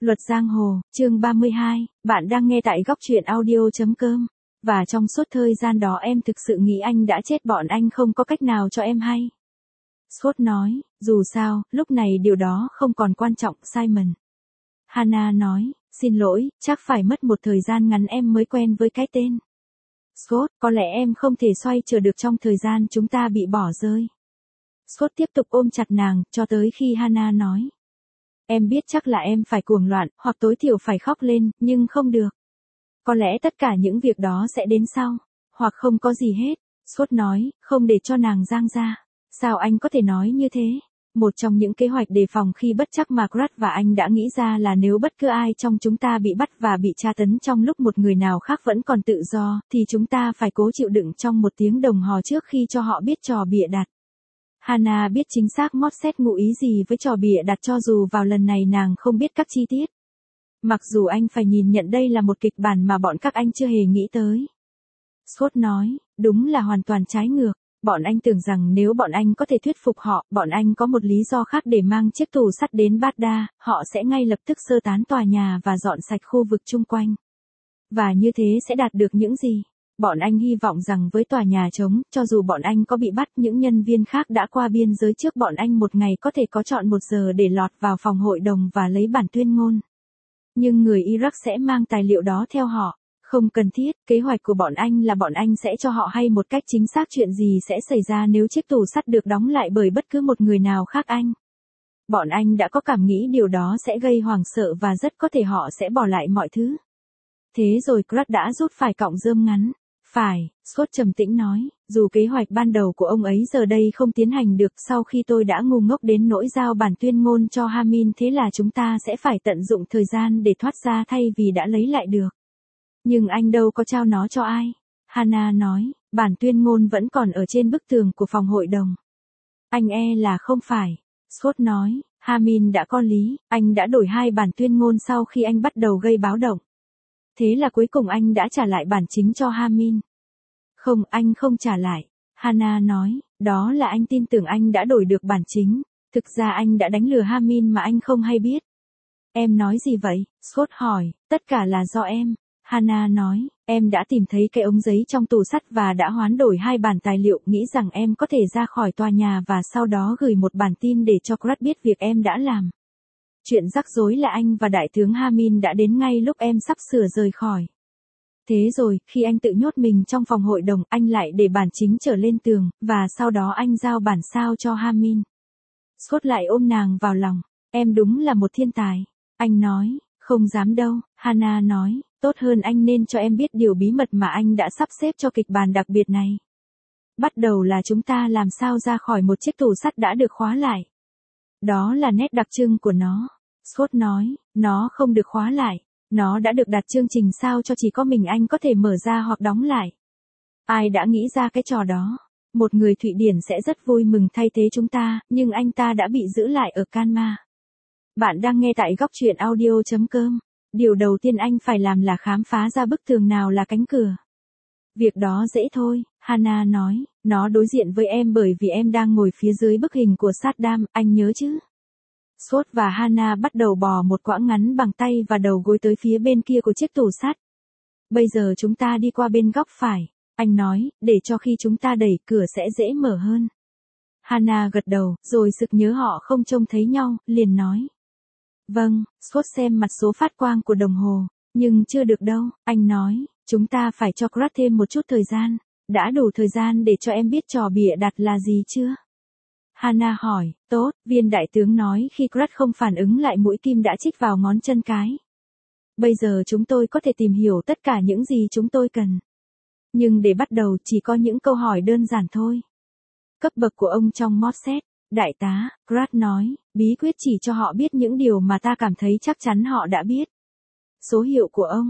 Luật giang hồ, chương 32, bạn đang nghe tại góc truyện audio.com. Và trong suốt thời gian đó em thực sự nghĩ anh đã chết, bọn anh không có cách nào cho em hay. Scott nói, dù sao, lúc này điều đó không còn quan trọng, Simon. Hannah nói, xin lỗi, chắc phải mất một thời gian ngắn em mới quen với cái tên. Scott, có lẽ em không thể xoay trở được trong thời gian chúng ta bị bỏ rơi. Scott tiếp tục ôm chặt nàng, cho tới khi Hannah nói. Em biết chắc là em phải cuồng loạn, hoặc tối thiểu phải khóc lên, nhưng không được. Có lẽ tất cả những việc đó sẽ đến sau, hoặc không có gì hết. Scott nói, không để cho nàng giang ra. Sao anh có thể nói như thế? Một trong những kế hoạch đề phòng khi bất trắc mà Pratt và anh đã nghĩ ra là nếu bất cứ ai trong chúng ta bị bắt và bị tra tấn trong lúc một người nào khác vẫn còn tự do, thì chúng ta phải cố chịu đựng trong 1 tiếng đồng hồ trước khi cho họ biết trò bịa đặt. Hannah biết chính xác Morset ngụ ý gì với trò bịa đặt, cho dù vào lần này nàng không biết các chi tiết. Mặc dù anh phải nhìn nhận đây là một kịch bản mà bọn các anh chưa hề nghĩ tới. Scott nói, đúng là hoàn toàn trái ngược. Bọn anh tưởng rằng nếu bọn anh có thể thuyết phục họ, bọn anh có một lý do khác để mang chiếc tủ sắt đến Baghdad, họ sẽ ngay lập tức sơ tán tòa nhà và dọn sạch khu vực chung quanh. Và như thế sẽ đạt được những gì? Bọn anh hy vọng rằng với tòa nhà trống, cho dù bọn anh có bị bắt, những nhân viên khác đã qua biên giới trước bọn anh một ngày có thể có chọn 1 giờ để lọt vào phòng hội đồng và lấy bản tuyên ngôn. Nhưng người Iraq sẽ mang tài liệu đó theo họ. Không cần thiết, kế hoạch của bọn anh là bọn anh sẽ cho họ hay một cách chính xác chuyện gì sẽ xảy ra nếu chiếc tủ sắt được đóng lại bởi bất cứ một người nào khác anh. Bọn anh đã có cảm nghĩ điều đó sẽ gây hoảng sợ và rất có thể họ sẽ bỏ lại mọi thứ. Thế rồi Pratt đã rút phải cọng rơm ngắn. Phải, Scott trầm tĩnh nói, dù kế hoạch ban đầu của ông ấy giờ đây không tiến hành được sau khi tôi đã ngu ngốc đến nỗi giao bản tuyên ngôn cho Hamin, thế là chúng ta sẽ phải tận dụng thời gian để thoát ra thay vì đã lấy lại được. Nhưng anh đâu có trao nó cho ai. Hannah nói, bản tuyên ngôn vẫn còn ở trên bức tường của phòng hội đồng. Anh là không phải. Scott nói, Hamin đã có lý, anh đã đổi 2 bản tuyên ngôn sau khi anh bắt đầu gây báo động. Thế là cuối cùng anh đã trả lại bản chính cho Hamin. Không, anh không trả lại. Hannah nói, đó là anh tin tưởng anh đã đổi được bản chính. Thực ra anh đã đánh lừa Hamin mà anh không hay biết. Em nói gì vậy? Scott hỏi, tất cả là do em. Hannah nói, em đã tìm thấy cái ống giấy trong tủ sắt và đã hoán đổi 2 bản tài liệu, nghĩ rằng em có thể ra khỏi tòa nhà và sau đó gửi một bản tin để cho Pratt biết việc em đã làm. Chuyện rắc rối là anh và đại tướng Hamin đã đến ngay lúc em sắp sửa rời khỏi. Thế rồi, khi anh tự nhốt mình trong phòng hội đồng, anh lại để bản chính trở lên tường, và sau đó anh giao bản sao cho Hamin. Scott lại ôm nàng vào lòng. Em đúng là một thiên tài. Anh nói, không dám đâu. Hannah nói, tốt hơn anh nên cho em biết điều bí mật mà anh đã sắp xếp cho kịch bản đặc biệt này. Bắt đầu là chúng ta làm sao ra khỏi một chiếc tủ sắt đã được khóa lại. Đó là nét đặc trưng của nó. Scott nói, nó không được khóa lại. Nó đã được đặt chương trình sao cho chỉ có mình anh có thể mở ra hoặc đóng lại. Ai đã nghĩ ra cái trò đó? Một người Thụy Điển sẽ rất vui mừng thay thế chúng ta, nhưng anh ta đã bị giữ lại ở Canma. Bạn đang nghe tại góc truyện audio.com. Điều đầu tiên anh phải làm là khám phá ra bức tường nào là cánh cửa. Việc đó dễ thôi, Hannah nói, nó đối diện với em bởi vì em đang ngồi phía dưới bức hình của Saddam, anh nhớ chứ? Scott và Hannah bắt đầu bò một quãng ngắn bằng tay và đầu gối tới phía bên kia của chiếc tủ sắt. Bây giờ chúng ta đi qua bên góc phải, anh nói, để cho khi chúng ta đẩy cửa sẽ dễ mở hơn. Hannah gật đầu, rồi sực nhớ họ không trông thấy nhau, liền nói. Vâng, Scott xem mặt số phát quang của đồng hồ, nhưng chưa được đâu, anh nói, chúng ta phải cho Pratt thêm một chút thời gian, đã đủ thời gian để cho em biết trò bịa đặt là gì chưa? Hannah hỏi, tốt, viên đại tướng nói khi Pratt không phản ứng lại mũi kim đã chích vào ngón chân cái. Bây giờ chúng tôi có thể tìm hiểu tất cả những gì chúng tôi cần. Nhưng để bắt đầu chỉ có những câu hỏi đơn giản thôi. Cấp bậc của ông trong Morset, đại tá, Pratt nói, bí quyết chỉ cho họ biết những điều mà ta cảm thấy chắc chắn họ đã biết. Số hiệu của ông,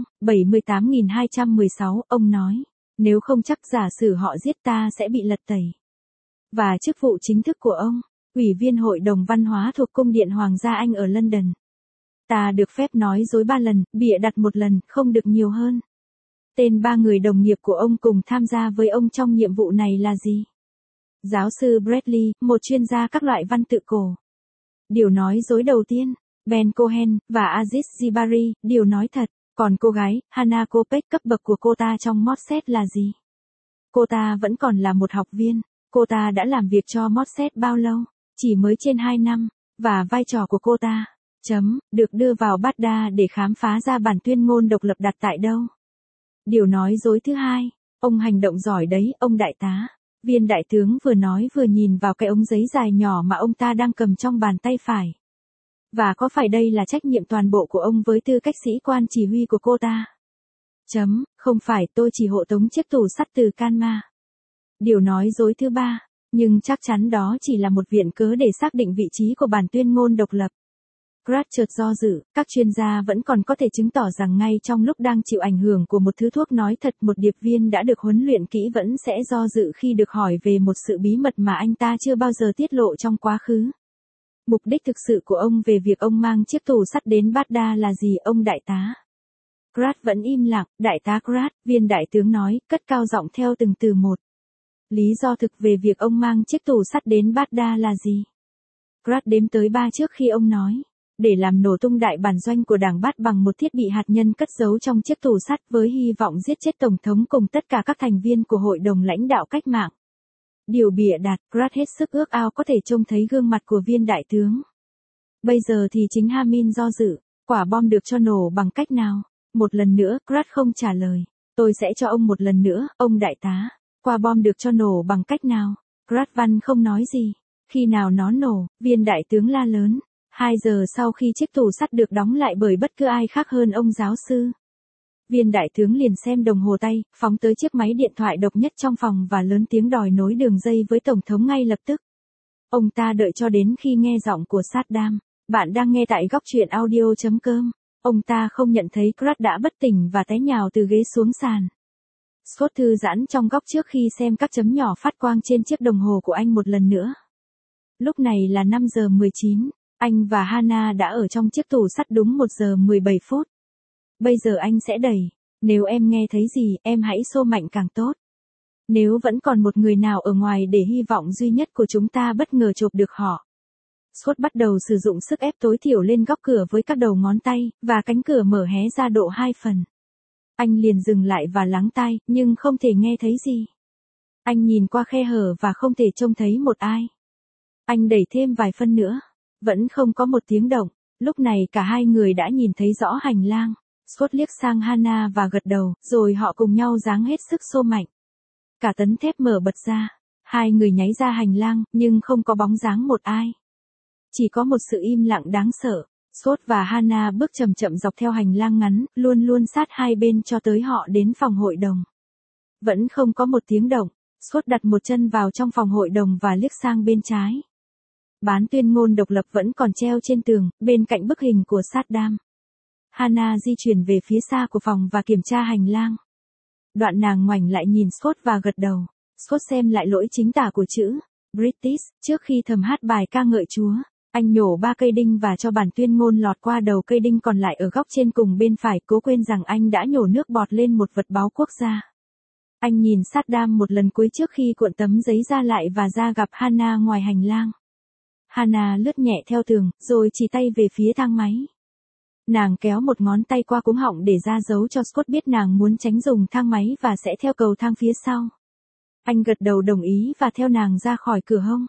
78.216, ông nói, nếu không chắc giả sử họ giết ta sẽ bị lật tẩy. Và chức vụ chính thức của ông, Ủy viên Hội đồng Văn hóa thuộc Cung điện Hoàng gia Anh ở London. Ta được phép nói dối 3 lần, bịa đặt 1 lần, không được nhiều hơn. Tên 3 người đồng nghiệp của ông cùng tham gia với ông trong nhiệm vụ này là gì? Giáo sư Bradley, một chuyên gia các loại văn tự cổ. Điều nói dối đầu tiên, Ben Cohen, và Aziz Jibari, điều nói thật, còn cô gái, Hannah Kopeck cấp bậc của cô ta trong Mossad là gì? Cô ta vẫn còn là một học viên, cô ta đã làm việc cho Mossad bao lâu? Chỉ mới trên 2 năm, và vai trò của cô ta, được đưa vào Baghdad để khám phá ra bản tuyên ngôn độc lập đặt tại đâu? Điều nói dối thứ hai, ông hành động giỏi đấy, ông đại tá. Viên đại tướng vừa nói vừa nhìn vào cái ống giấy dài nhỏ mà ông ta đang cầm trong bàn tay phải. Và có phải đây là trách nhiệm toàn bộ của ông với tư cách sĩ quan chỉ huy của cô ta? Không phải, tôi chỉ hộ tống chiếc tủ sắt từ Canma. Điều nói dối thứ ba, nhưng chắc chắn đó chỉ là một viện cớ để xác định vị trí của bản tuyên ngôn độc lập. Pratt chợt do dự, các chuyên gia vẫn còn có thể chứng tỏ rằng ngay trong lúc đang chịu ảnh hưởng của một thứ thuốc nói thật, một điệp viên đã được huấn luyện kỹ vẫn sẽ do dự khi được hỏi về một sự bí mật mà anh ta chưa bao giờ tiết lộ trong quá khứ. Mục đích thực sự của ông về việc ông mang chiếc tủ sắt đến Baghdad là gì, ông đại tá? Pratt vẫn im lặng. Đại tá Pratt, viên đại tướng nói, cất cao giọng theo từng từ một. Lý do thực về việc ông mang chiếc tủ sắt đến Baghdad là gì? Pratt đếm tới 3 trước khi ông nói. Để làm nổ tung đại bản doanh của đảng Baath bằng một thiết bị hạt nhân cất giấu trong chiếc tủ sắt với hy vọng giết chết Tổng thống cùng tất cả các thành viên của Hội đồng lãnh đạo cách mạng. Điều bịa đặt, Pratt hết sức ước ao có thể trông thấy gương mặt của viên đại tướng. Bây giờ thì chính Hamin do dự, quả bom được cho nổ bằng cách nào? Một lần nữa, Pratt không trả lời. Tôi sẽ cho ông một lần nữa, ông đại tá. Quả bom được cho nổ bằng cách nào? Pratt văn không nói gì. Khi nào nó nổ, viên đại tướng la lớn. 2 giờ sau khi chiếc tủ sắt được đóng lại bởi bất cứ ai khác hơn ông giáo sư. Viên đại tướng liền xem đồng hồ tay, phóng tới chiếc máy điện thoại độc nhất trong phòng và lớn tiếng đòi nối đường dây với Tổng thống ngay lập tức. Ông ta đợi cho đến khi nghe giọng của Saddam. Bạn đang nghe tại góc truyện audio.com. Ông ta không nhận thấy Pratt đã bất tỉnh và té nhào từ ghế xuống sàn. Scott thư giãn trong góc trước khi xem các chấm nhỏ phát quang trên chiếc đồng hồ của anh một lần nữa. Lúc này là 5 giờ 19. Anh và Hannah đã ở trong chiếc tủ sắt đúng 1 giờ 17 phút. Bây giờ anh sẽ đẩy. Nếu em nghe thấy gì, em hãy xô mạnh càng tốt. Nếu vẫn còn một người nào ở ngoài để hy vọng duy nhất của chúng ta bất ngờ chộp được họ. Scott bắt đầu sử dụng sức ép tối thiểu lên góc cửa với các đầu ngón tay, và cánh cửa mở hé ra độ 2 phần. Anh liền dừng lại và lắng tai, nhưng không thể nghe thấy gì. Anh nhìn qua khe hở và không thể trông thấy một ai. Anh đẩy thêm vài phân nữa. Vẫn không có một tiếng động. Lúc này cả hai người đã nhìn thấy rõ hành lang. Scott liếc sang Hannah và gật đầu, rồi họ cùng nhau giáng hết sức xô mạnh. Cả tấn thép mở bật ra. Hai người nháy ra hành lang, nhưng không có bóng dáng một ai. Chỉ có một sự im lặng đáng sợ. Scott và Hannah bước chậm chậm dọc theo hành lang ngắn, luôn luôn sát hai bên cho tới họ đến phòng hội đồng. Vẫn không có một tiếng động. Scott đặt một chân vào trong phòng hội đồng và liếc sang bên trái. Bản tuyên ngôn độc lập vẫn còn treo trên tường, bên cạnh bức hình của Saddam. Hannah di chuyển về phía xa của phòng và kiểm tra hành lang. Đoạn nàng ngoảnh lại nhìn Scott và gật đầu. Scott xem lại lỗi chính tả của chữ British trước khi thầm hát bài ca ngợi Chúa. Anh nhổ 3 cây đinh và cho bản tuyên ngôn lọt qua đầu cây đinh còn lại ở góc trên cùng bên phải, cố quên rằng anh đã nhổ nước bọt lên một vật báu quốc gia. Anh nhìn Saddam một lần cuối trước khi cuộn tấm giấy ra lại và ra gặp Hannah ngoài hành lang. Hannah lướt nhẹ theo tường, rồi chỉ tay về phía thang máy. Nàng kéo một ngón tay qua cuống họng để ra dấu cho Scott biết nàng muốn tránh dùng thang máy và sẽ theo cầu thang phía sau. Anh gật đầu đồng ý và theo nàng ra khỏi cửa hông.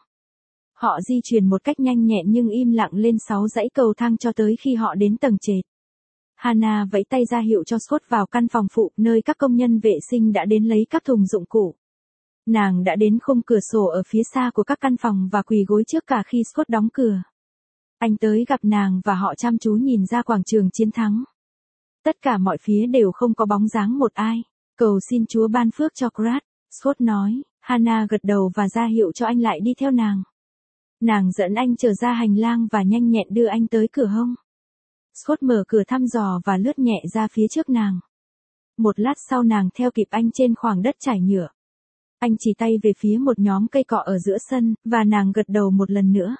Họ di chuyển một cách nhanh nhẹn nhưng im lặng lên 6 dãy cầu thang cho tới khi họ đến tầng trệt. Hannah vẫy tay ra hiệu cho Scott vào căn phòng phụ, nơi các công nhân vệ sinh đã đến lấy các thùng dụng cụ. Nàng đã đến khung cửa sổ ở phía xa của các căn phòng và quỳ gối trước cả khi Scott đóng cửa. Anh tới gặp nàng và họ chăm chú nhìn ra quảng trường chiến thắng. Tất cả mọi phía đều không có bóng dáng một ai. Cầu xin Chúa ban phước cho Pratt, Scott nói. Hannah gật đầu và ra hiệu cho anh lại đi theo nàng. Nàng dẫn anh trở ra hành lang và nhanh nhẹn đưa anh tới cửa hông. Scott mở cửa thăm dò và lướt nhẹ ra phía trước nàng. Một lát sau nàng theo kịp anh trên khoảng đất trải nhựa. Anh chỉ tay về phía một nhóm cây cọ ở giữa sân, và nàng gật đầu một lần nữa.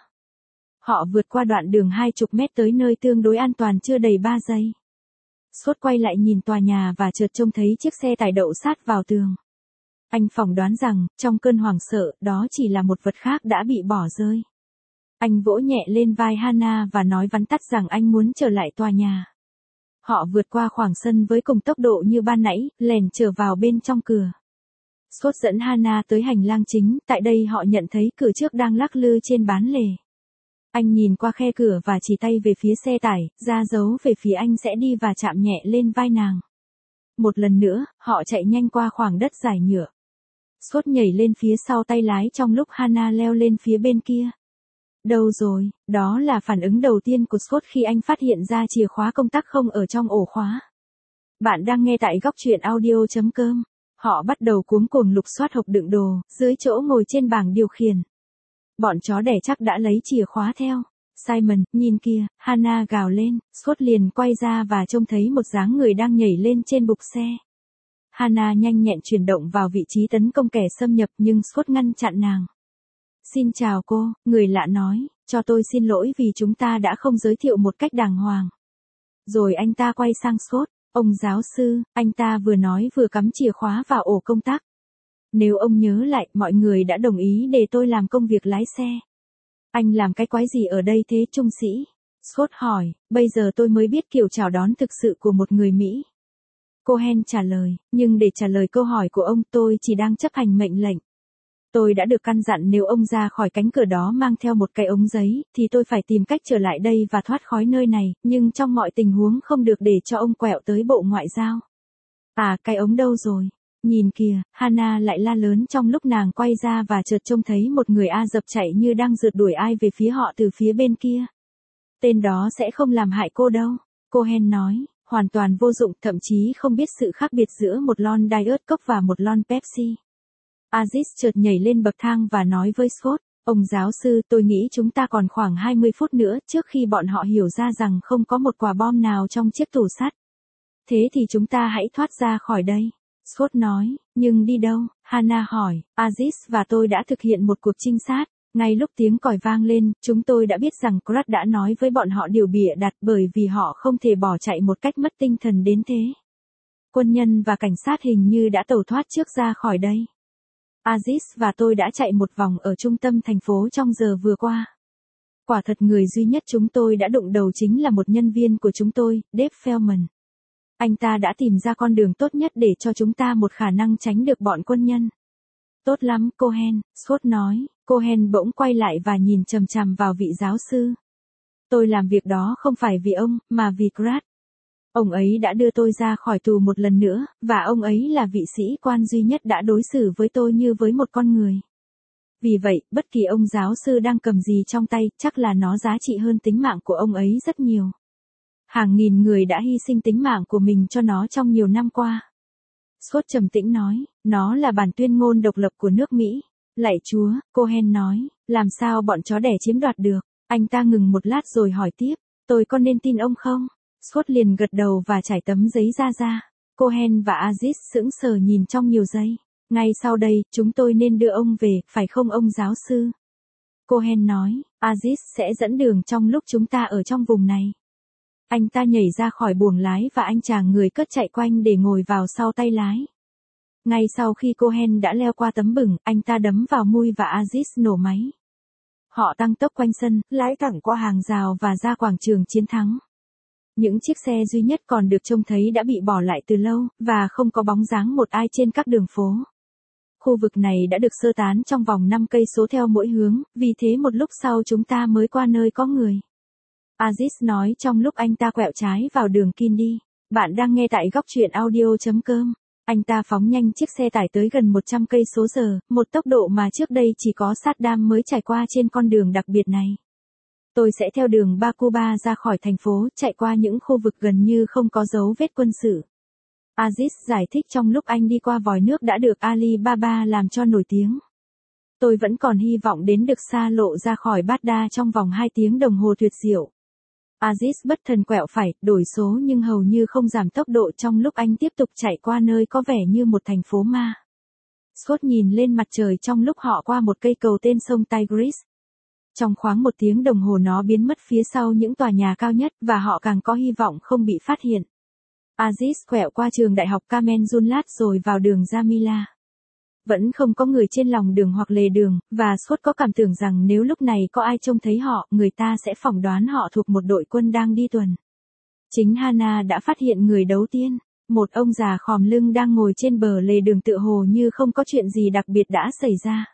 Họ vượt qua đoạn đường 20 mét tới nơi tương đối an toàn chưa đầy 3 giây. Scott quay lại nhìn tòa nhà và chợt trông thấy chiếc xe tải đậu sát vào tường. Anh phỏng đoán rằng, trong cơn hoảng sợ, đó chỉ là một vật khác đã bị bỏ rơi. Anh vỗ nhẹ lên vai Hannah và nói vắn tắt rằng anh muốn trở lại tòa nhà. Họ vượt qua khoảng sân với cùng tốc độ như ban nãy, lèn trở vào bên trong cửa. Scott dẫn Hannah tới hành lang chính, tại đây họ nhận thấy cửa trước đang lắc lư trên bán lề. Anh nhìn qua khe cửa và chỉ tay về phía xe tải, ra dấu về phía anh sẽ đi và chạm nhẹ lên vai nàng. Một lần nữa, họ chạy nhanh qua khoảng đất dài nhựa. Scott nhảy lên phía sau tay lái trong lúc Hannah leo lên phía bên kia. Đâu rồi, đó là phản ứng đầu tiên của Scott khi anh phát hiện ra chìa khóa công tắc không ở trong ổ khóa. Bạn đang nghe tại góc truyện audio.com. Họ bắt đầu cuống cuồng lục soát hộp đựng đồ, dưới chỗ ngồi trên bảng điều khiển. Bọn chó đẻ chắc đã lấy chìa khóa theo. Simon, nhìn kìa, Hannah gào lên, Scott liền quay ra và trông thấy một dáng người đang nhảy lên trên bục xe. Hannah nhanh nhẹn chuyển động vào vị trí tấn công kẻ xâm nhập nhưng Scott ngăn chặn nàng. Xin chào cô, người lạ nói, cho tôi xin lỗi vì chúng ta đã không giới thiệu một cách đàng hoàng. Rồi anh ta quay sang Scott, ông giáo sư, anh ta vừa nói vừa cắm chìa khóa vào ổ công tắc. Nếu ông nhớ lại, mọi người đã đồng ý để tôi làm công việc lái xe. Anh làm cái quái gì ở đây thế trung sĩ? Scott hỏi, bây giờ tôi mới biết kiểu chào đón thực sự của một người Mỹ. Cohen trả lời, nhưng để trả lời câu hỏi của ông tôi chỉ đang chấp hành mệnh lệnh. Tôi đã được căn dặn nếu ông ra khỏi cánh cửa đó mang theo một cái ống giấy, thì tôi phải tìm cách trở lại đây và thoát khỏi nơi này, nhưng trong mọi tình huống không được để cho ông quẹo tới Bộ Ngoại giao. À, cái ống đâu rồi? Nhìn kìa, Hannah lại la lớn trong lúc nàng quay ra và chợt trông thấy một người A dập chạy như đang rượt đuổi ai về phía họ từ phía bên kia. Tên đó sẽ không làm hại cô đâu, Cohen nói, hoàn toàn vô dụng, thậm chí không biết sự khác biệt giữa một lon Diet Coke và một lon Pepsi. Aziz chợt nhảy lên bậc thang và nói với Scott, ông giáo sư, tôi nghĩ chúng ta còn khoảng 20 phút nữa trước khi bọn họ hiểu ra rằng không có một quả bom nào trong chiếc tủ sắt. Thế thì chúng ta hãy thoát ra khỏi đây. Scott nói, nhưng đi đâu? Hannah hỏi, Aziz và tôi đã thực hiện một cuộc trinh sát. Ngay lúc tiếng còi vang lên, chúng tôi đã biết rằng Pratt đã nói với bọn họ điều bịa đặt bởi vì họ không thể bỏ chạy một cách mất tinh thần đến thế. Quân nhân và cảnh sát hình như đã tẩu thoát trước ra khỏi đây. Aziz và tôi đã chạy một vòng ở trung tâm thành phố trong giờ vừa qua. Quả thật người duy nhất chúng tôi đã đụng đầu chính là một nhân viên của chúng tôi, Dave Feldman. Anh ta đã tìm ra con đường tốt nhất để cho chúng ta một khả năng tránh được bọn quân nhân. Tốt lắm, Cohen, Scott nói. Cohen bỗng quay lại và nhìn chằm chằm vào vị giáo sư. Tôi làm việc đó không phải vì ông, mà vì Pratt. Ông ấy đã đưa tôi ra khỏi tù một lần nữa, và ông ấy là vị sĩ quan duy nhất đã đối xử với tôi như với một con người. Vì vậy, bất kỳ ông giáo sư đang cầm gì trong tay, chắc là nó giá trị hơn tính mạng của ông ấy rất nhiều. Hàng nghìn người đã hy sinh tính mạng của mình cho nó trong nhiều năm qua. Scott trầm tĩnh nói, nó là bản tuyên ngôn độc lập của nước Mỹ. Lạy Chúa, Cohen nói, làm sao bọn chó đẻ chiếm đoạt được? Anh ta ngừng một lát rồi hỏi tiếp, tôi có nên tin ông không? Scott liền gật đầu và trải tấm giấy ra. Cohen và Aziz sững sờ nhìn trong nhiều giây. Ngay sau đây, chúng tôi nên đưa ông về, phải không ông giáo sư? Cohen nói, Aziz sẽ dẫn đường trong lúc chúng ta ở trong vùng này. Anh ta nhảy ra khỏi buồng lái và anh chàng người cất chạy quanh để ngồi vào sau tay lái. Ngay sau khi Cohen đã leo qua tấm bửng, anh ta đấm vào mui và Aziz nổ máy. Họ tăng tốc quanh sân, lái thẳng qua hàng rào và ra quảng trường chiến thắng. Những chiếc xe duy nhất còn được trông thấy đã bị bỏ lại từ lâu, và không có bóng dáng một ai trên các đường phố. Khu vực này đã được sơ tán trong vòng 5 cây số theo mỗi hướng, vì thế một lúc sau chúng ta mới qua nơi có người. Aziz nói trong lúc anh ta quẹo trái vào đường Kindi. Bạn đang nghe tại góc truyện audio.com. Anh ta phóng nhanh chiếc xe tải tới gần 100 cây số giờ, một tốc độ mà trước đây chỉ có Saddam mới trải qua trên con đường đặc biệt này. Tôi sẽ theo đường Bakuba ra khỏi thành phố, chạy qua những khu vực gần như không có dấu vết quân sự. Aziz giải thích trong lúc anh đi qua vòi nước đã được Alibaba làm cho nổi tiếng. Tôi vẫn còn hy vọng đến được xa lộ ra khỏi Baghdad trong vòng 2 tiếng đồng hồ tuyệt diệu. Aziz bất thần quẹo phải, đổi số nhưng hầu như không giảm tốc độ trong lúc anh tiếp tục chạy qua nơi có vẻ như một thành phố ma. Scott nhìn lên mặt trời trong lúc họ qua một cây cầu tên sông Tigris. Trong khoảng 1 tiếng đồng hồ nó biến mất phía sau những tòa nhà cao nhất và họ càng có hy vọng không bị phát hiện. Aziz quẹo qua trường đại học Kamen Junlat rồi vào đường Jamila. Vẫn không có người trên lòng đường hoặc lề đường, và Scott có cảm tưởng rằng nếu lúc này có ai trông thấy họ, người ta sẽ phỏng đoán họ thuộc một đội quân đang đi tuần. Chính Hannah đã phát hiện người đầu tiên. Một ông già khom lưng đang ngồi trên bờ lề đường tựa hồ như không có chuyện gì đặc biệt đã xảy ra.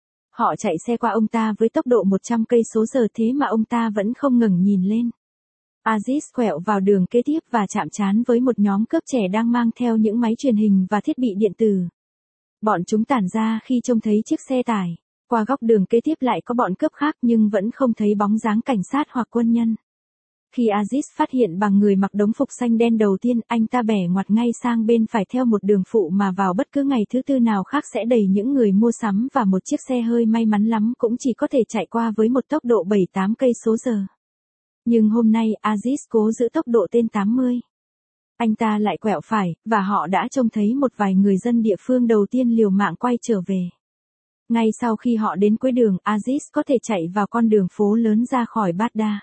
Họ chạy xe qua ông ta với tốc độ 100 cây số giờ thế mà ông ta vẫn không ngẩng nhìn lên. Aziz quẹo vào đường kế tiếp và chạm trán với một nhóm cướp trẻ đang mang theo những máy truyền hình và thiết bị điện tử. Bọn chúng tản ra khi trông thấy chiếc xe tải. Qua góc đường kế tiếp lại có bọn cướp khác nhưng vẫn không thấy bóng dáng cảnh sát hoặc quân nhân. Khi Aziz phát hiện bằng người mặc đồng phục xanh đen đầu tiên, anh ta bẻ ngoặt ngay sang bên phải theo một đường phụ mà vào bất cứ ngày thứ tư nào khác sẽ đầy những người mua sắm và một chiếc xe hơi may mắn lắm cũng chỉ có thể chạy qua với một tốc độ 7-8 cây số giờ. Nhưng hôm nay Aziz cố giữ tốc độ trên 80. Anh ta lại quẹo phải, và họ đã trông thấy một vài người dân địa phương đầu tiên liều mạng quay trở về. Ngay sau khi họ đến cuối đường, Aziz có thể chạy vào con đường phố lớn ra khỏi Baghdad.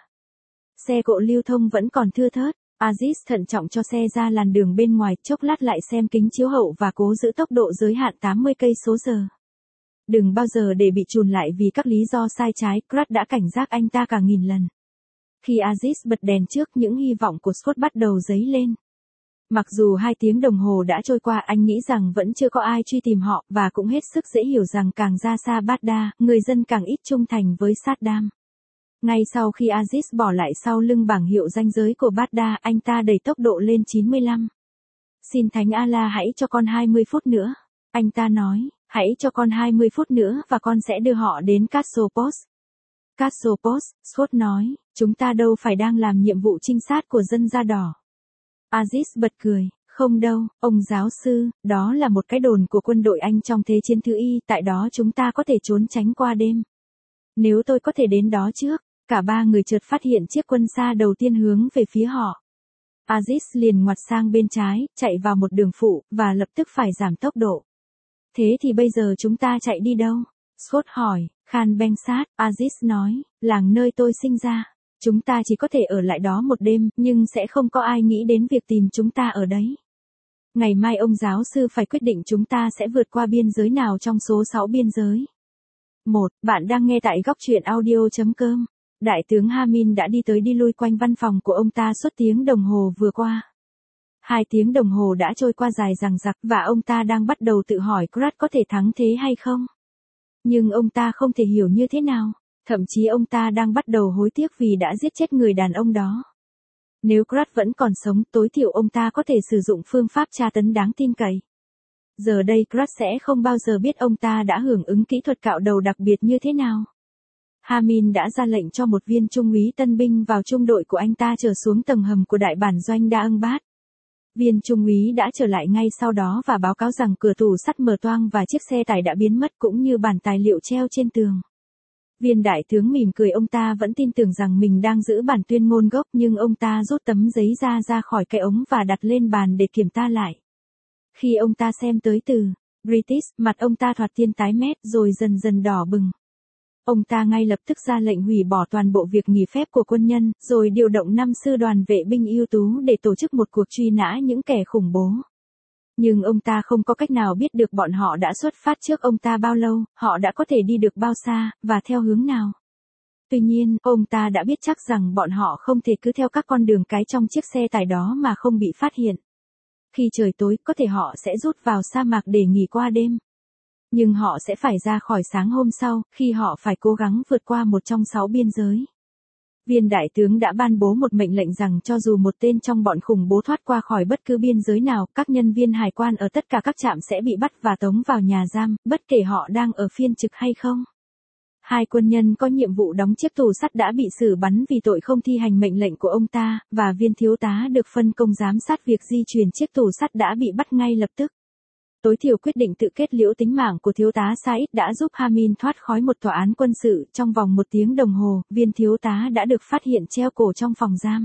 Xe cộ lưu thông vẫn còn thưa thớt. Aziz thận trọng cho xe ra làn đường bên ngoài, chốc lát lại xem kính chiếu hậu và cố giữ tốc độ giới hạn 80 cây số giờ. Đừng bao giờ để bị chùn lại vì các lý do sai trái, Scott đã cảnh giác anh ta cả nghìn lần. Khi Aziz bật đèn trước, những hy vọng của Scott bắt đầu dấy lên. Mặc dù 2 tiếng đồng hồ đã trôi qua, anh nghĩ rằng vẫn chưa có ai truy tìm họ, và cũng hết sức dễ hiểu rằng càng ra xa Baghdad, người dân càng ít trung thành với Saddam. Ngay sau khi Aziz bỏ lại sau lưng bảng hiệu ranh giới của Baghdad, anh ta đẩy tốc độ lên 95. Xin Thánh Allah hãy cho con 20 phút nữa. Anh ta nói, hãy cho con 20 phút nữa và con sẽ đưa họ đến Castle Post. Castle Post, Scott nói, chúng ta đâu phải đang làm nhiệm vụ trinh sát của dân da đỏ. Aziz bật cười, không đâu, ông giáo sư, đó là một cái đồn của quân đội Anh trong Thế chiến thứ Y, tại đó chúng ta có thể trốn tránh qua đêm. Nếu tôi có thể đến đó trước. Cả 3 người chợt phát hiện chiếc quân xa đầu tiên hướng về phía họ. Aziz liền ngoặt sang bên trái, chạy vào một đường phụ, và lập tức phải giảm tốc độ. Thế thì bây giờ chúng ta chạy đi đâu? Scott hỏi. Khan Bengsat, Aziz nói, làng nơi tôi sinh ra. Chúng ta chỉ có thể ở lại đó một đêm, nhưng sẽ không có ai nghĩ đến việc tìm chúng ta ở đấy. Ngày mai ông giáo sư phải quyết định chúng ta sẽ vượt qua biên giới nào trong số 6 biên giới. 1. Bạn đang nghe tại góc truyện audio.com. Đại tướng Hamin đã đi lui quanh văn phòng của ông ta suốt tiếng đồng hồ vừa qua. 2 tiếng đồng hồ đã trôi qua dài dằng dặc và ông ta đang bắt đầu tự hỏi Scott có thể thắng thế hay không. Nhưng ông ta không thể hiểu như thế nào. Thậm chí ông ta đang bắt đầu hối tiếc vì đã giết chết người đàn ông đó. Nếu Scott vẫn còn sống, tối thiểu ông ta có thể sử dụng phương pháp tra tấn đáng tin cậy. Giờ đây Scott sẽ không bao giờ biết ông ta đã hưởng ứng kỹ thuật cạo đầu đặc biệt như thế nào. Hamin đã ra lệnh cho một viên trung úy tân binh vào trung đội của anh ta trở xuống tầng hầm của đại bản doanh Đa Ưng Bát. Viên trung úy đã trở lại ngay sau đó và báo cáo rằng cửa tủ sắt mở toang và chiếc xe tải đã biến mất cũng như bản tài liệu treo trên tường. Viên đại tướng mỉm cười, ông ta vẫn tin tưởng rằng mình đang giữ bản tuyên ngôn gốc, nhưng ông ta rút tấm giấy ra khỏi cái ống và đặt lên bàn để kiểm tra lại. Khi ông ta xem tới từ British, mặt ông ta thoạt tiên tái mét rồi dần dần đỏ bừng. Ông ta ngay lập tức ra lệnh hủy bỏ toàn bộ việc nghỉ phép của quân nhân, rồi điều động 5 sư đoàn vệ binh ưu tú để tổ chức một cuộc truy nã những kẻ khủng bố. Nhưng ông ta không có cách nào biết được bọn họ đã xuất phát trước ông ta bao lâu, họ đã có thể đi được bao xa, và theo hướng nào. Tuy nhiên, ông ta đã biết chắc rằng bọn họ không thể cứ theo các con đường cái trong chiếc xe tải đó mà không bị phát hiện. Khi trời tối, có thể họ sẽ rút vào sa mạc để nghỉ qua đêm. Nhưng họ sẽ phải ra khỏi sáng hôm sau, khi họ phải cố gắng vượt qua một trong 6 biên giới. Viên đại tướng đã ban bố một mệnh lệnh rằng cho dù một tên trong bọn khủng bố thoát qua khỏi bất cứ biên giới nào, các nhân viên hải quan ở tất cả các trạm sẽ bị bắt và tống vào nhà giam, bất kể họ đang ở phiên trực hay không. 2 quân nhân có nhiệm vụ đóng chiếc tủ sắt đã bị xử bắn vì tội không thi hành mệnh lệnh của ông ta, và viên thiếu tá được phân công giám sát việc di chuyển chiếc tủ sắt đã bị bắt ngay lập tức. Tối thiểu quyết định tự kết liễu tính mạng của thiếu tá Said đã giúp Hamin thoát khỏi một tòa án quân sự. Trong vòng 1 tiếng đồng hồ, viên thiếu tá đã được phát hiện treo cổ trong phòng giam.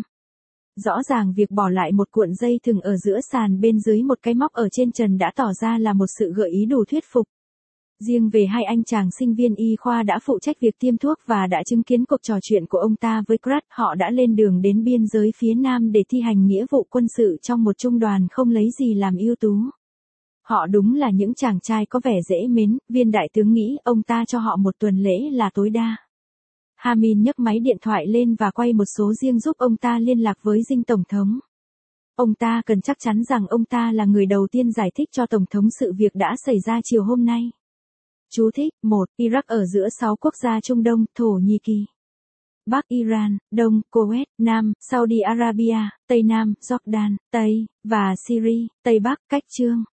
Rõ ràng việc bỏ lại một cuộn dây thừng ở giữa sàn bên dưới một cái móc ở trên trần đã tỏ ra là một sự gợi ý đủ thuyết phục. Riêng về 2 anh chàng sinh viên y khoa đã phụ trách việc tiêm thuốc và đã chứng kiến cuộc trò chuyện của ông ta với Scott, họ đã lên đường đến biên giới phía nam để thi hành nghĩa vụ quân sự trong một trung đoàn không lấy gì làm ưu tú. Họ đúng là những chàng trai có vẻ dễ mến, viên đại tướng nghĩ ông ta cho họ một tuần lễ là tối đa. Hamin nhấc máy điện thoại lên và quay một số riêng giúp ông ta liên lạc với dinh tổng thống. Ông ta cần chắc chắn rằng ông ta là người đầu tiên giải thích cho tổng thống sự việc đã xảy ra chiều hôm nay. Chú thích: 1. Iraq ở giữa 6 quốc gia Trung Đông, Thổ Nhĩ Kỳ, Bắc Iran, Đông, Kuwait, Nam, Saudi Arabia, Tây Nam, Jordan, Tây, và Syria, Tây Bắc, cách chương.